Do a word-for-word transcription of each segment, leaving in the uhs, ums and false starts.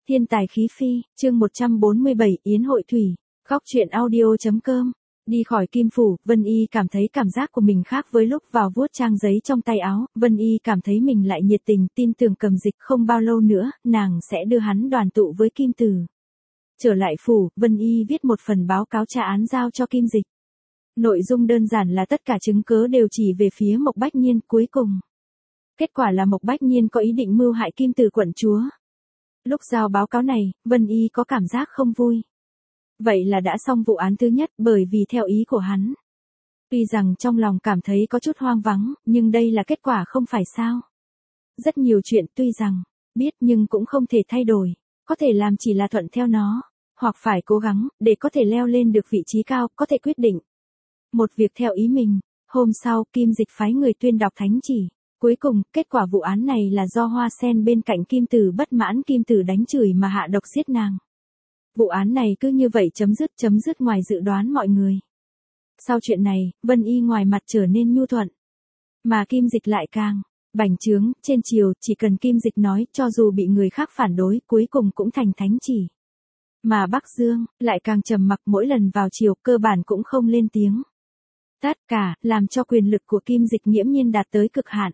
Thiên tài khí phi, chương một trăm bốn mươi bảy, Yến Hội Thủy, góc truyện audio.com. Đi khỏi Kim Phủ, Vân Y cảm thấy cảm giác của mình khác với lúc vào vuốt trang giấy trong tay áo, Vân Y cảm thấy mình lại nhiệt tình, tin tưởng Cầm Dịch không bao lâu nữa, nàng sẽ đưa hắn đoàn tụ với Kim Tử. Trở lại phủ, Vân Y viết một phần báo cáo tra án giao cho Kim Dịch. Nội dung đơn giản là tất cả chứng cớ đều chỉ về phía Mộc Bách Nhiên, cuối cùng. Kết quả là Mộc Bách Nhiên có ý định mưu hại Kim Tử quận chúa. Lúc giao báo cáo này, Vân Y có cảm giác không vui. Vậy là đã xong vụ án thứ nhất, bởi vì theo ý của hắn. Tuy rằng trong lòng cảm thấy có chút hoang vắng, nhưng đây là kết quả không phải sao. Rất nhiều chuyện tuy rằng, biết nhưng cũng không thể thay đổi, có thể làm chỉ là thuận theo nó, hoặc phải cố gắng, để có thể leo lên được vị trí cao, có thể quyết định. Một việc theo ý mình, hôm sau, Kim Dịch phái người tuyên đọc thánh chỉ. Cuối cùng, kết quả vụ án này là do Hoa Sen bên cạnh Kim Tử bất mãn Kim Tử đánh chửi mà hạ độc giết nàng. Vụ án này cứ như vậy chấm dứt chấm dứt ngoài dự đoán mọi người. Sau chuyện này, Vân Y ngoài mặt trở nên nhu thuận. Mà Kim Dịch lại càng bành trướng, trên chiều, chỉ cần Kim Dịch nói, cho dù bị người khác phản đối, cuối cùng cũng thành thánh chỉ. Mà Bắc Dương, lại càng trầm mặc, mỗi lần vào chiều, cơ bản cũng không lên tiếng. Tất cả, làm cho quyền lực của Kim Dịch nghiễm nhiên đạt tới cực hạn.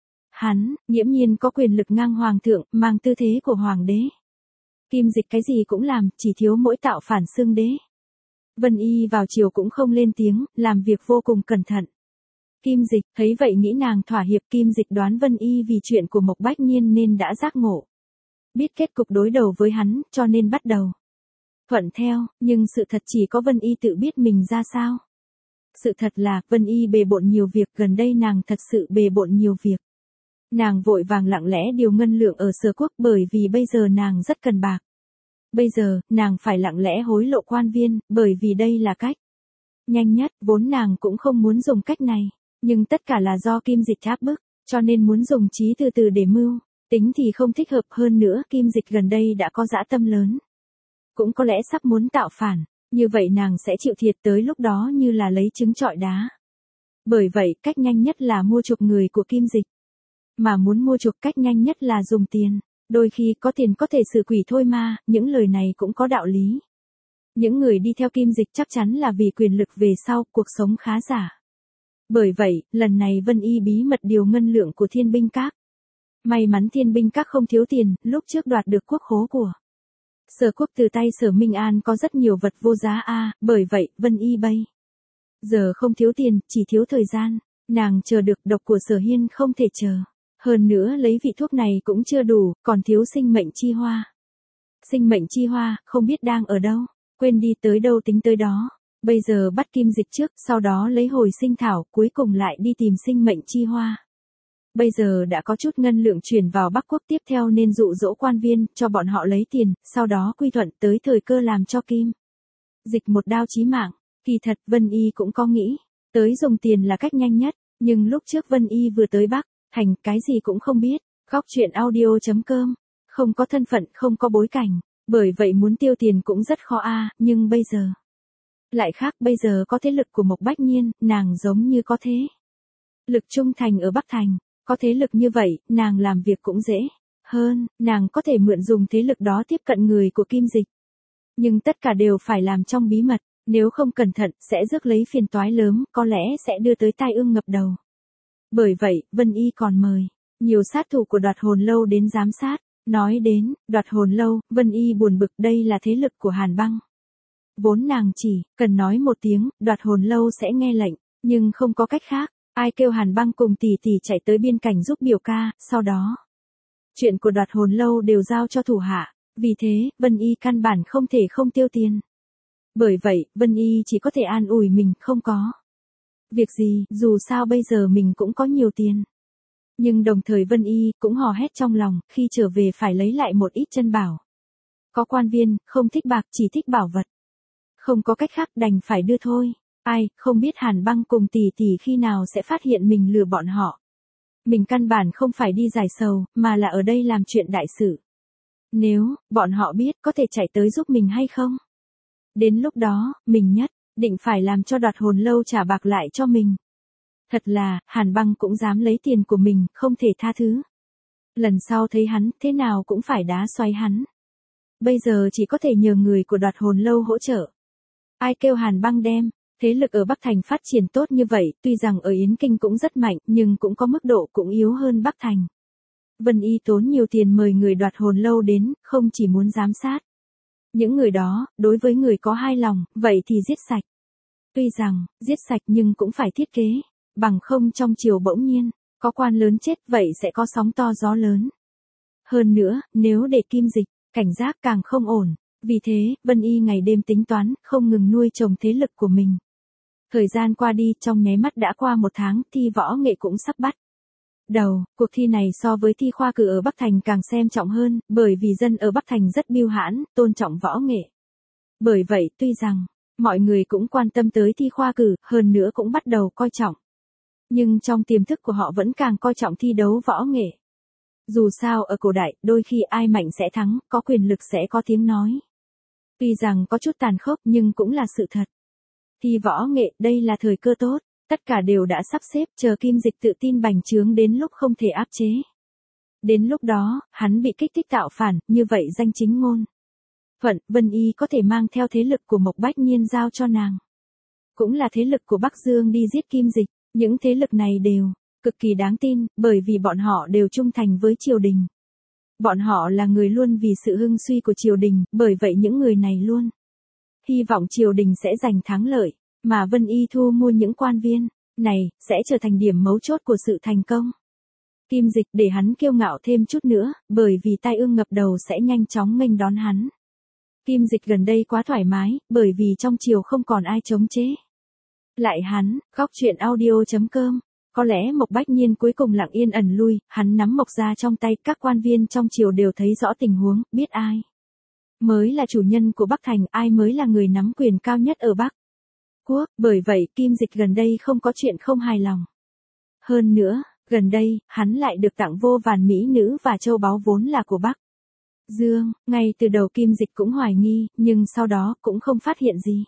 Hắn, nghiễm nhiên có quyền lực ngang hoàng thượng, mang tư thế của hoàng đế. Kim Dịch cái gì cũng làm, chỉ thiếu mỗi tạo phản xưng đế. Vân Y vào chiều cũng không lên tiếng, làm việc vô cùng cẩn thận. Kim Dịch thấy vậy nghĩ nàng thỏa hiệp. Kim Dịch đoán Vân Y vì chuyện của Mộc Bách Nhiên nên đã giác ngộ. Biết kết cục đối đầu với hắn, cho nên bắt đầu thuận theo, nhưng sự thật chỉ có Vân Y tự biết mình ra sao. Sự thật là, Vân Y bề bộn nhiều việc, gần đây nàng thật sự bề bộn nhiều việc. Nàng vội vàng lặng lẽ điều ngân lượng ở Sở Quốc bởi vì bây giờ nàng rất cần bạc. Bây giờ, nàng phải lặng lẽ hối lộ quan viên, bởi vì đây là cách nhanh nhất, vốn nàng cũng không muốn dùng cách này. Nhưng tất cả là do Kim Dịch áp bức, cho nên muốn dùng trí từ từ để mưu, tính thì không thích hợp hơn nữa. Kim Dịch gần đây đã có dã tâm lớn. Cũng có lẽ sắp muốn tạo phản, như vậy nàng sẽ chịu thiệt tới lúc đó như là lấy trứng trọi đá. Bởi vậy, cách nhanh nhất là mua chuộc người của Kim Dịch. Mà muốn mua chuộc cách nhanh nhất là dùng tiền. Đôi khi có tiền có thể xử quỷ thôi mà, những lời này cũng có đạo lý. Những người đi theo Kim Dịch chắc chắn là vì quyền lực về sau, cuộc sống khá giả. Bởi vậy, lần này Vân Y bí mật điều ngân lượng của Thiên Binh Các. May mắn Thiên Binh Các không thiếu tiền, lúc trước đoạt được quốc khố của Sở Quốc từ tay Sở Minh An có rất nhiều vật vô giá a, à, bởi vậy, Vân Y bây giờ không thiếu tiền, chỉ thiếu thời gian. Nàng chờ được độc của Sở Hiên không thể chờ. Hơn nữa lấy vị thuốc này cũng chưa đủ, còn thiếu sinh mệnh chi hoa. Sinh mệnh chi hoa, không biết đang ở đâu, quên đi tới đâu tính tới đó. Bây giờ bắt Kim Dịch trước, sau đó lấy hồi sinh thảo, cuối cùng lại đi tìm sinh mệnh chi hoa. Bây giờ đã có chút ngân lượng chuyển vào Bắc Quốc, tiếp theo nên dụ dỗ quan viên, cho bọn họ lấy tiền, sau đó quy thuận tới thời cơ làm cho Kim Dịch một đao chí mạng. Kỳ thật Vân Y cũng có nghĩ, tới dùng tiền là cách nhanh nhất, nhưng lúc trước Vân Y vừa tới Bắc Thành, cái gì cũng không biết, góc truyện audio.com, không có thân phận, không có bối cảnh, bởi vậy muốn tiêu tiền cũng rất khó a, nhưng bây giờ lại khác, bây giờ có thế lực của Mộc Bách Nhiên, nàng giống như có thế lực trung thành ở Bắc Thành, có thế lực như vậy, nàng làm việc cũng dễ hơn, nàng có thể mượn dùng thế lực đó tiếp cận người của Kim Dịch. Nhưng tất cả đều phải làm trong bí mật, nếu không cẩn thận, sẽ rước lấy phiền toái lớn, có lẽ sẽ đưa tới tai ương ngập đầu. Bởi vậy, Vân Y còn mời nhiều sát thủ của Đoạt Hồn Lâu đến giám sát. Nói đến Đoạt Hồn Lâu, Vân Y buồn bực, đây là thế lực của Hàn Băng. Vốn nàng chỉ cần nói một tiếng, Đoạt Hồn Lâu sẽ nghe lệnh, nhưng không có cách khác. Ai kêu Hàn Băng cùng tỷ tỷ chạy tới biên cảnh giúp biểu ca, sau đó chuyện của Đoạt Hồn Lâu đều giao cho thủ hạ. Vì thế, Vân Y căn bản không thể không tiêu tiền. Bởi vậy, Vân Y chỉ có thể an ủi mình, không có việc gì, dù sao bây giờ mình cũng có nhiều tiền. Nhưng đồng thời Vân Y cũng hò hét trong lòng, khi trở về phải lấy lại một ít chân bảo. Có quan viên, không thích bạc, chỉ thích bảo vật. Không có cách khác, đành phải đưa thôi. Ai, không biết Hàn Băng cùng tỷ tỷ khi nào sẽ phát hiện mình lừa bọn họ. Mình căn bản không phải đi giải sầu, mà là ở đây làm chuyện đại sự. Nếu, bọn họ biết, có thể chạy tới giúp mình hay không? Đến lúc đó, mình nhất định phải làm cho Đoạt Hồn Lâu trả bạc lại cho mình. Thật là, Hàn Băng cũng dám lấy tiền của mình, không thể tha thứ. Lần sau thấy hắn, thế nào cũng phải đá xoay hắn. bây giờ chỉ có thể nhờ người của Đoạt Hồn Lâu hỗ trợ. Ai kêu Hàn Băng đem thế lực ở Bắc Thành phát triển tốt như vậy, tuy rằng ở Yến Kinh cũng rất mạnh, nhưng cũng có mức độ cũng yếu hơn Bắc Thành. Vân Y tốn nhiều tiền mời người Đoạt Hồn Lâu đến, không chỉ muốn giám sát. Những người đó, đối với người có hai lòng, vậy thì giết sạch. Tuy rằng, giết sạch nhưng cũng phải thiết kế, bằng không trong triều bỗng nhiên, có quan lớn chết vậy sẽ có sóng to gió lớn. Hơn nữa, nếu để Kim Dịch, cảnh giác càng không ổn. Vì thế, Vân Y ngày đêm tính toán, không ngừng nuôi trồng thế lực của mình. Thời gian qua đi, trong nháy mắt đã qua một tháng, thi võ nghệ cũng sắp bắt đầu. Cuộc thi này so với thi khoa cử ở Bắc Thành càng xem trọng hơn, bởi vì dân ở Bắc Thành rất biêu hãn, tôn trọng võ nghệ. Bởi vậy, tuy rằng, mọi người cũng quan tâm tới thi khoa cử, hơn nữa cũng bắt đầu coi trọng. Nhưng trong tiềm thức của họ vẫn càng coi trọng thi đấu võ nghệ. Dù sao ở cổ đại, đôi khi ai mạnh sẽ thắng, có quyền lực sẽ có tiếng nói. Tuy rằng có chút tàn khốc nhưng cũng là sự thật. Thi võ nghệ, đây là thời cơ tốt, tất cả đều đã sắp xếp, chờ Kim Dịch tự tin bành trướng đến lúc không thể áp chế. Đến lúc đó, hắn bị kích thích tạo phản, như vậy danh chính ngôn thuận, Vân Y có thể mang theo thế lực của Mộc Bách Nhiên giao cho nàng. Cũng là thế lực của Bắc Dương đi giết Kim Dịch, những thế lực này đều cực kỳ đáng tin, bởi vì bọn họ đều trung thành với triều đình. Bọn họ là người luôn vì sự hưng suy của triều đình, bởi vậy những người này luôn hy vọng triều đình sẽ giành thắng lợi, mà Vân Y thu mua những quan viên này sẽ trở thành điểm mấu chốt của sự thành công. Kim Dịch để hắn kiêu ngạo thêm chút nữa, bởi vì tai ương ngập đầu sẽ nhanh chóng nghênh đón hắn. Kim Dịch gần đây quá thoải mái, bởi vì trong triều không còn ai chống chế lại hắn. Góc truyện audio chấm com. Có lẽ Mộc Bách Nhiên cuối cùng lặng yên ẩn lui, hắn nắm Mộc gia trong tay, các quan viên trong triều đều thấy rõ tình huống, biết ai mới là chủ nhân của Bắc Thành, ai mới là người nắm quyền cao nhất ở Bắc Quốc, bởi vậy Kim Dịch gần đây không có chuyện không hài lòng. Hơn nữa, gần đây, hắn lại được tặng vô vàn mỹ nữ và châu báu vốn là của Bắc Dương, ngay từ đầu Kim Dịch cũng hoài nghi, nhưng sau đó cũng không phát hiện gì.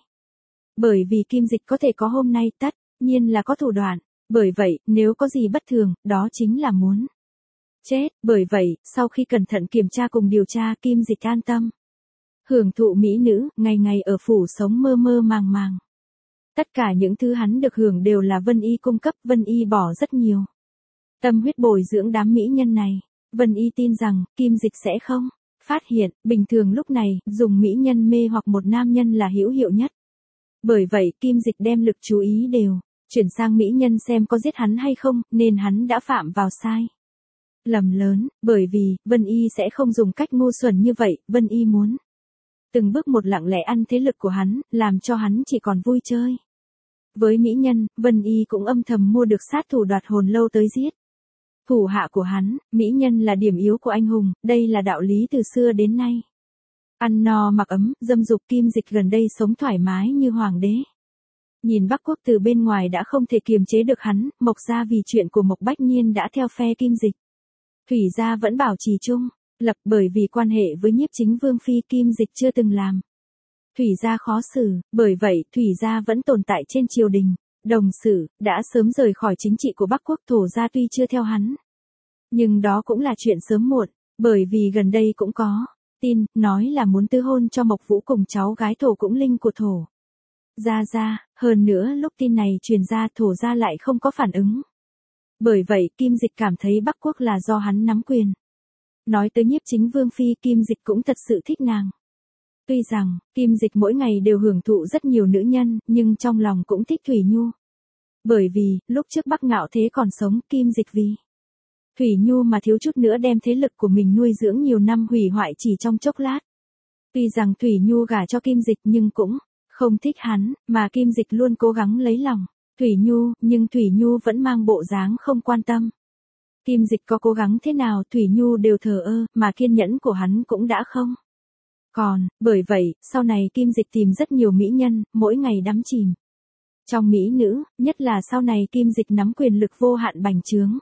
Bởi vì Kim Dịch có thể có hôm nay tất nhiên là có thủ đoạn. Bởi vậy, nếu có gì bất thường, đó chính là muốn chết. Bởi vậy, sau khi cẩn thận kiểm tra cùng điều tra, Kim Dịch an tâm hưởng thụ mỹ nữ, ngày ngày ở phủ sống mơ mơ màng màng. Tất cả những thứ hắn được hưởng đều là Vân Y cung cấp, Vân Y bỏ rất nhiều tâm huyết bồi dưỡng đám mỹ nhân này. Vân Y tin rằng, Kim Dịch sẽ không phát hiện, bình thường lúc này, dùng mỹ nhân mê hoặc một nam nhân là hữu hiệu nhất. Bởi vậy, Kim Dịch đem lực chú ý đều chuyển sang mỹ nhân xem có giết hắn hay không, nên hắn đã phạm vào sai lầm lớn, bởi vì, Vân Y sẽ không dùng cách ngu xuẩn như vậy, Vân Y muốn từng bước một lặng lẽ ăn thế lực của hắn, làm cho hắn chỉ còn vui chơi. Với mỹ nhân, Vân Y cũng âm thầm mua được sát thủ Đoạt Hồn Lâu tới giết thủ hạ của hắn. Mỹ nhân là điểm yếu của anh hùng, đây là đạo lý từ xưa đến nay. Ăn no mặc ấm, dâm dục, Kim Dịch gần đây sống thoải mái như hoàng đế. Nhìn Bắc Quốc từ bên ngoài đã không thể kiềm chế được hắn, Mộc gia vì chuyện của Mộc Bách Nhiên đã theo phe Kim Dịch. Thủy gia vẫn bảo trì chung lập, bởi vì quan hệ với Nhiếp Chính Vương phi, Kim Dịch chưa từng làm Thủy gia khó xử, bởi vậy Thủy gia vẫn tồn tại trên triều đình. Đồng Sử đã sớm rời khỏi chính trị của Bắc Quốc, Thổ gia tuy chưa theo hắn, nhưng đó cũng là chuyện sớm muộn, bởi vì gần đây cũng có tin nói là muốn tư hôn cho Mộc Vũ cùng cháu gái Thổ cũng linh của Thổ gia gia. Hơn nữa lúc tin này truyền ra, Thổ gia lại không có phản ứng. Bởi vậy Kim Dịch cảm thấy Bắc Quốc là do hắn nắm quyền. Nói tới Nhiếp Chính Vương phi, Kim Dịch cũng thật sự thích nàng. Tuy rằng, Kim Dịch mỗi ngày đều hưởng thụ rất nhiều nữ nhân, nhưng trong lòng cũng thích Thủy Nhu. Bởi vì, lúc trước Bắc Ngạo Thế còn sống, Kim Dịch vì Thủy Nhu mà thiếu chút nữa đem thế lực của mình nuôi dưỡng nhiều năm hủy hoại chỉ trong chốc lát. Tuy rằng Thủy Nhu gả cho Kim Dịch nhưng cũng không thích hắn, mà Kim Dịch luôn cố gắng lấy lòng Thủy Nhu, nhưng Thủy Nhu vẫn mang bộ dáng không quan tâm. Kim Dịch có cố gắng thế nào, Thủy Nhu đều thờ ơ, mà kiên nhẫn của hắn cũng đã không còn. Bởi vậy, sau này Kim Dịch tìm rất nhiều mỹ nhân, mỗi ngày đắm chìm trong mỹ nữ, nhất là sau này Kim Dịch nắm quyền lực vô hạn bành trướng.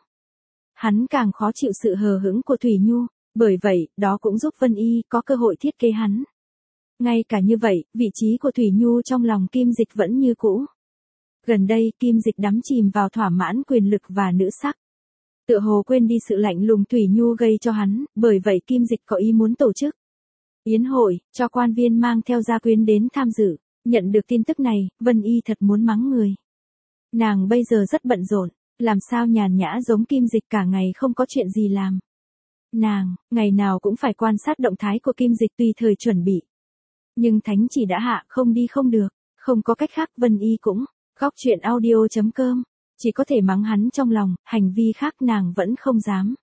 Hắn càng khó chịu sự hờ hững của Thủy Nhu, bởi vậy, đó cũng giúp Vân Y có cơ hội thiết kế hắn. Ngay cả như vậy, vị trí của Thủy Nhu trong lòng Kim Dịch vẫn như cũ. Gần đây, Kim Dịch đắm chìm vào thỏa mãn quyền lực và nữ sắc. Tựa hồ quên đi sự lạnh lùng Thủy Nhu gây cho hắn, bởi vậy Kim Dịch có ý muốn tổ chức Yến hội, cho quan viên mang theo gia quyến đến tham dự. Nhận được tin tức này, Vân Y thật muốn mắng người. Nàng bây giờ rất bận rộn, làm sao nhàn nhã giống Kim Dịch cả ngày không có chuyện gì làm. Nàng, ngày nào cũng phải quan sát động thái của Kim Dịch tùy thời chuẩn bị. Nhưng thánh chỉ đã hạ, không đi không được, không có cách khác. Vân Y cũng, góc chuyện audio.com, chỉ có thể mắng hắn trong lòng, hành vi khác nàng vẫn không dám.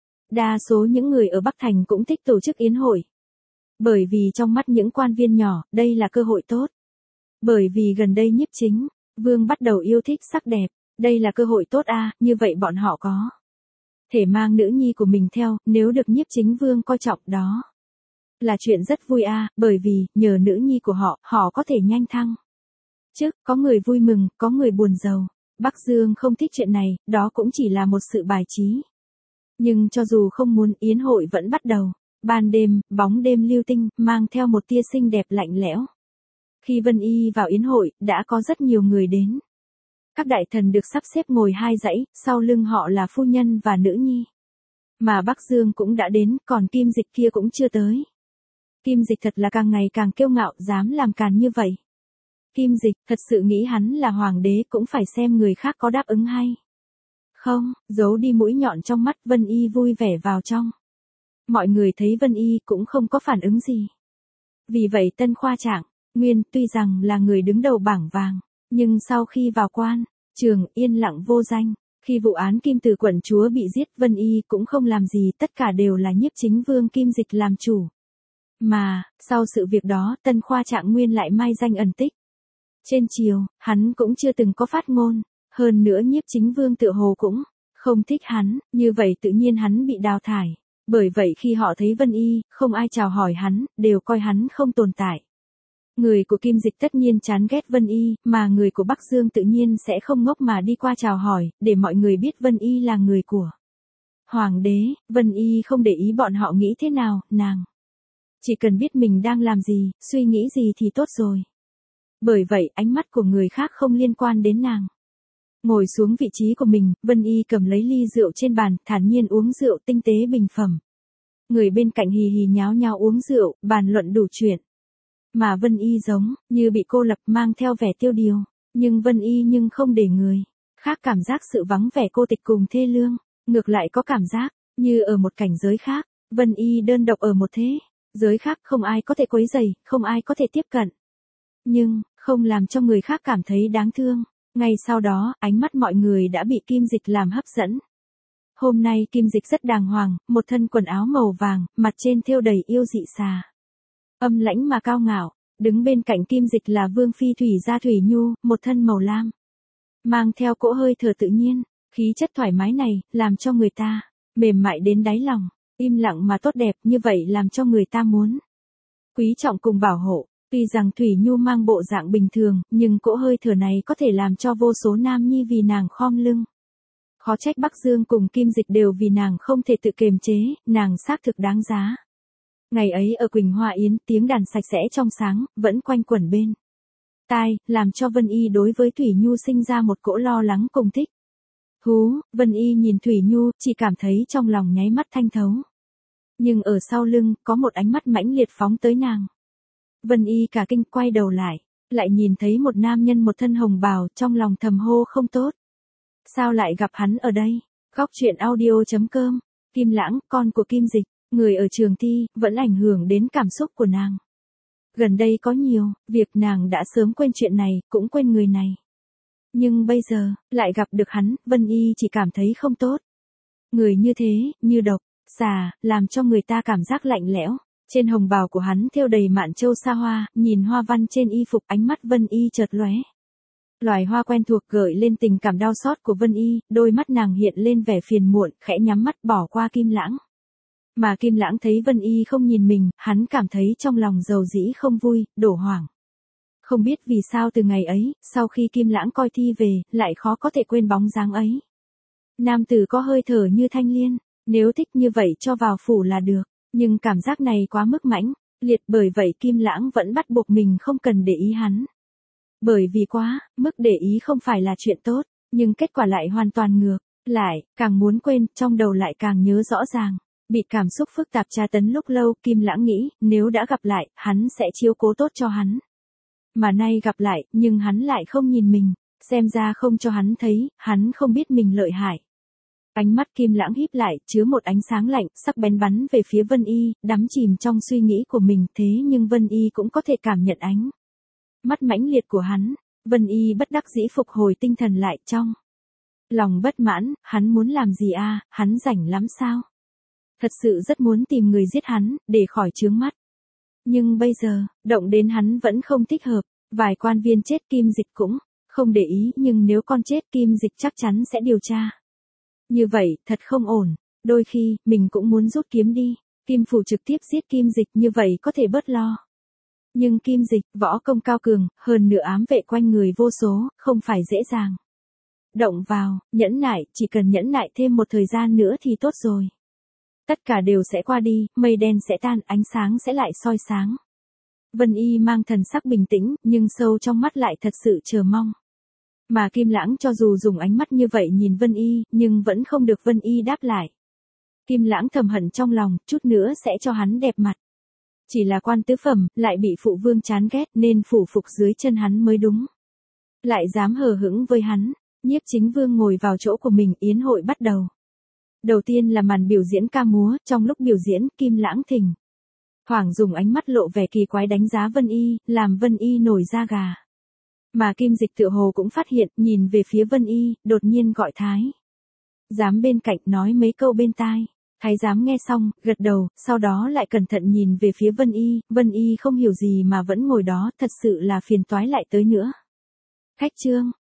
Đa số những người ở Bắc Thành cũng thích tổ chức yến hội. Bởi vì trong mắt những quan viên nhỏ, đây là cơ hội tốt. Bởi vì gần đây Nhiếp Chính Vương bắt đầu yêu thích sắc đẹp, đây là cơ hội tốt a, à, như vậy bọn họ có thể mang nữ nhi của mình theo, nếu được Nhiếp Chính Vương coi trọng đó là chuyện rất vui a, à, bởi vì nhờ nữ nhi của họ, họ có thể nhanh thăng. Chứ, có người vui mừng, có người buồn rầu. Bắc Dương không thích chuyện này, đó cũng chỉ là một sự bài trí. Nhưng cho dù không muốn, yến hội vẫn bắt đầu. Ban đêm, bóng đêm lưu tinh, mang theo một tia xinh đẹp lạnh lẽo. Khi Vân Y vào yến hội, đã có rất nhiều người đến. Các đại thần được sắp xếp ngồi hai dãy, sau lưng họ là phu nhân và nữ nhi. Mà Bắc Dương cũng đã đến, còn Kim Dịch kia cũng chưa tới. Kim Dịch thật là càng ngày càng kiêu ngạo, dám làm càn như vậy. Kim Dịch thật sự nghĩ hắn là hoàng đế, cũng phải xem người khác có đáp ứng hay không. Giấu đi mũi nhọn trong mắt, Vân Y vui vẻ vào trong. Mọi người thấy Vân Y cũng không có phản ứng gì. Vì vậy Tân Khoa Trạng Nguyên tuy rằng là người đứng đầu bảng vàng, nhưng sau khi vào quan trường yên lặng vô danh. Khi vụ án Kim Từ quận chúa bị giết, Vân Y cũng không làm gì, tất cả đều là Nhiếp Chính Vương Kim Dịch làm chủ. Mà, sau sự việc đó, Tân Khoa Trạng Nguyên lại mai danh ẩn tích. Trên triều, hắn cũng chưa từng có phát ngôn, hơn nữa Nhiếp Chính Vương tựa hồ cũng không thích hắn, như vậy tự nhiên hắn bị đào thải. Bởi vậy khi họ thấy Vân Y, không ai chào hỏi hắn, đều coi hắn không tồn tại. Người của Kim Dịch tất nhiên chán ghét Vân Y, mà người của Bắc Dương tự nhiên sẽ không ngốc mà đi qua chào hỏi, để mọi người biết Vân Y là người của Hoàng đế. Vân Y không để ý bọn họ nghĩ thế nào, nàng chỉ cần biết mình đang làm gì, suy nghĩ gì thì tốt rồi. Bởi vậy ánh mắt của người khác không liên quan đến nàng. Ngồi xuống vị trí của mình, Vân Y cầm lấy ly rượu trên bàn, thản nhiên uống rượu tinh tế bình phẩm. Người bên cạnh hì hì nháo nháo uống rượu, bàn luận đủ chuyện. Mà Vân Y giống như bị cô lập, mang theo vẻ tiêu điều. Nhưng Vân Y nhưng không để người khác cảm giác sự vắng vẻ cô tịch cùng thê lương. Ngược lại có cảm giác như ở một cảnh giới khác. Vân Y đơn độc ở một thế giới khác, không ai có thể quấy rầy, không ai có thể tiếp cận. Nhưng, không làm cho người khác cảm thấy đáng thương. Ngay sau đó, ánh mắt mọi người đã bị Kim Dịch làm hấp dẫn. Hôm nay Kim Dịch rất đàng hoàng, một thân quần áo màu vàng, mặt trên thêu đầy yêu dị xà. Âm lãnh mà cao ngạo, đứng bên cạnh Kim Dịch là Vương Phi Thủy Gia Thủy Nhu, một thân màu lam. Mang theo cỗ hơi thở tự nhiên, khí chất thoải mái này, làm cho người ta mềm mại đến đáy lòng, im lặng mà tốt đẹp, như vậy làm cho người ta muốn quý trọng cùng bảo hộ. Tuy rằng Thủy Nhu mang bộ dạng bình thường, nhưng cỗ hơi thở này có thể làm cho vô số nam nhi vì nàng khom lưng. Khó trách Bắc Dương cùng Kim Dịch đều vì nàng không thể tự kiềm chế, nàng xác thực đáng giá. Ngày ấy ở Quỳnh Hoa Yến, tiếng đàn sạch sẽ trong sáng, vẫn quanh quẩn bên tai, làm cho Vân Y đối với Thủy Nhu sinh ra một cỗ lo lắng cùng thích thú. Vân Y nhìn Thủy Nhu, chỉ cảm thấy trong lòng nháy mắt thanh thấu. Nhưng ở sau lưng, có một ánh mắt mãnh liệt phóng tới nàng. Vân Y cả kinh, quay đầu lại, lại nhìn thấy một nam nhân một thân hồng bào, trong lòng thầm hô không tốt. Sao lại gặp hắn ở đây? Góc chuyện audio.com, Kim Lãng, con của Kim Dịch, người ở Trường Thi, vẫn ảnh hưởng đến cảm xúc của nàng. Gần đây có nhiều việc nàng đã sớm quên chuyện này, cũng quên người này. Nhưng bây giờ, lại gặp được hắn, Vân Y chỉ cảm thấy không tốt. Người như thế, như độc, xà, làm cho người ta cảm giác lạnh lẽo. Trên hồng bào của hắn thêu đầy mạn châu sa hoa, nhìn hoa văn trên y phục, ánh mắt Vân Y chợt lóe. Loài hoa quen thuộc gợi lên tình cảm đau xót của Vân Y, đôi mắt nàng hiện lên vẻ phiền muộn, khẽ nhắm mắt bỏ qua Kim Lãng. Mà Kim Lãng thấy Vân Y không nhìn mình, hắn cảm thấy trong lòng dầu dĩ không vui, đổ hoảng. Không biết vì sao từ ngày ấy, sau khi Kim Lãng coi thi về, lại khó có thể quên bóng dáng ấy. Nam tử có hơi thở như thanh liên, nếu thích như vậy cho vào phủ là được. Nhưng cảm giác này quá mức mãnh liệt, bởi vậy Kim Lãng vẫn bắt buộc mình không cần để ý hắn. Bởi vì quá mức để ý không phải là chuyện tốt, nhưng kết quả lại hoàn toàn ngược lại, càng muốn quên, trong đầu lại càng nhớ rõ ràng. Bị cảm xúc phức tạp tra tấn lúc lâu, Kim Lãng nghĩ, nếu đã gặp lại, hắn sẽ chiếu cố tốt cho hắn. Mà nay gặp lại, nhưng hắn lại không nhìn mình, xem ra không cho hắn thấy, hắn không biết mình lợi hại. Ánh mắt Kim Lãng híp lại, chứa một ánh sáng lạnh, sắc bén bắn về phía Vân Y, đắm chìm trong suy nghĩ của mình, thế nhưng Vân Y cũng có thể cảm nhận ánh mắt mãnh liệt của hắn. Vân Y bất đắc dĩ phục hồi tinh thần lại, trong lòng bất mãn, hắn muốn làm gì a, à, hắn rảnh lắm sao? Thật sự rất muốn tìm người giết hắn, để khỏi chướng mắt. Nhưng bây giờ, động đến hắn vẫn không thích hợp, vài quan viên chết Kim Dịch cũng không để ý, nhưng nếu con chết Kim Dịch chắc chắn sẽ điều tra. Như vậy, thật không ổn, đôi khi, mình cũng muốn rút kiếm đi, Kim Phủ trực tiếp giết Kim Dịch, như vậy có thể bớt lo. Nhưng Kim Dịch, võ công cao cường, hơn nữa ám vệ quanh người vô số, không phải dễ dàng động vào, nhẫn nại, chỉ cần nhẫn nại thêm một thời gian nữa thì tốt rồi. Tất cả đều sẽ qua đi, mây đen sẽ tan, ánh sáng sẽ lại soi sáng. Vân Y mang thần sắc bình tĩnh, nhưng sâu trong mắt lại thật sự chờ mong. Mà Kim Lãng cho dù dùng ánh mắt như vậy nhìn Vân Y, nhưng vẫn không được Vân Y đáp lại. Kim Lãng thầm hận trong lòng, chút nữa sẽ cho hắn đẹp mặt. Chỉ là quan tứ phẩm, lại bị phụ vương chán ghét nên phủ phục dưới chân hắn mới đúng. Lại dám hờ hững với hắn, Nhiếp Chính Vương ngồi vào chỗ của mình, yến hội bắt đầu. Đầu tiên là màn biểu diễn ca múa, trong lúc biểu diễn, Kim Lãng thỉnh thoảng dùng ánh mắt lộ vẻ kỳ quái đánh giá Vân Y, làm Vân Y nổi da gà. Mà Kim Dịch tựa hồ cũng phát hiện, nhìn về phía Vân Y, đột nhiên gọi Thái giám bên cạnh nói mấy câu bên tai. Thái giám nghe xong, gật đầu, sau đó lại cẩn thận nhìn về phía Vân Y, Vân Y không hiểu gì mà vẫn ngồi đó, thật sự là phiền toái lại tới nữa. Khách trương,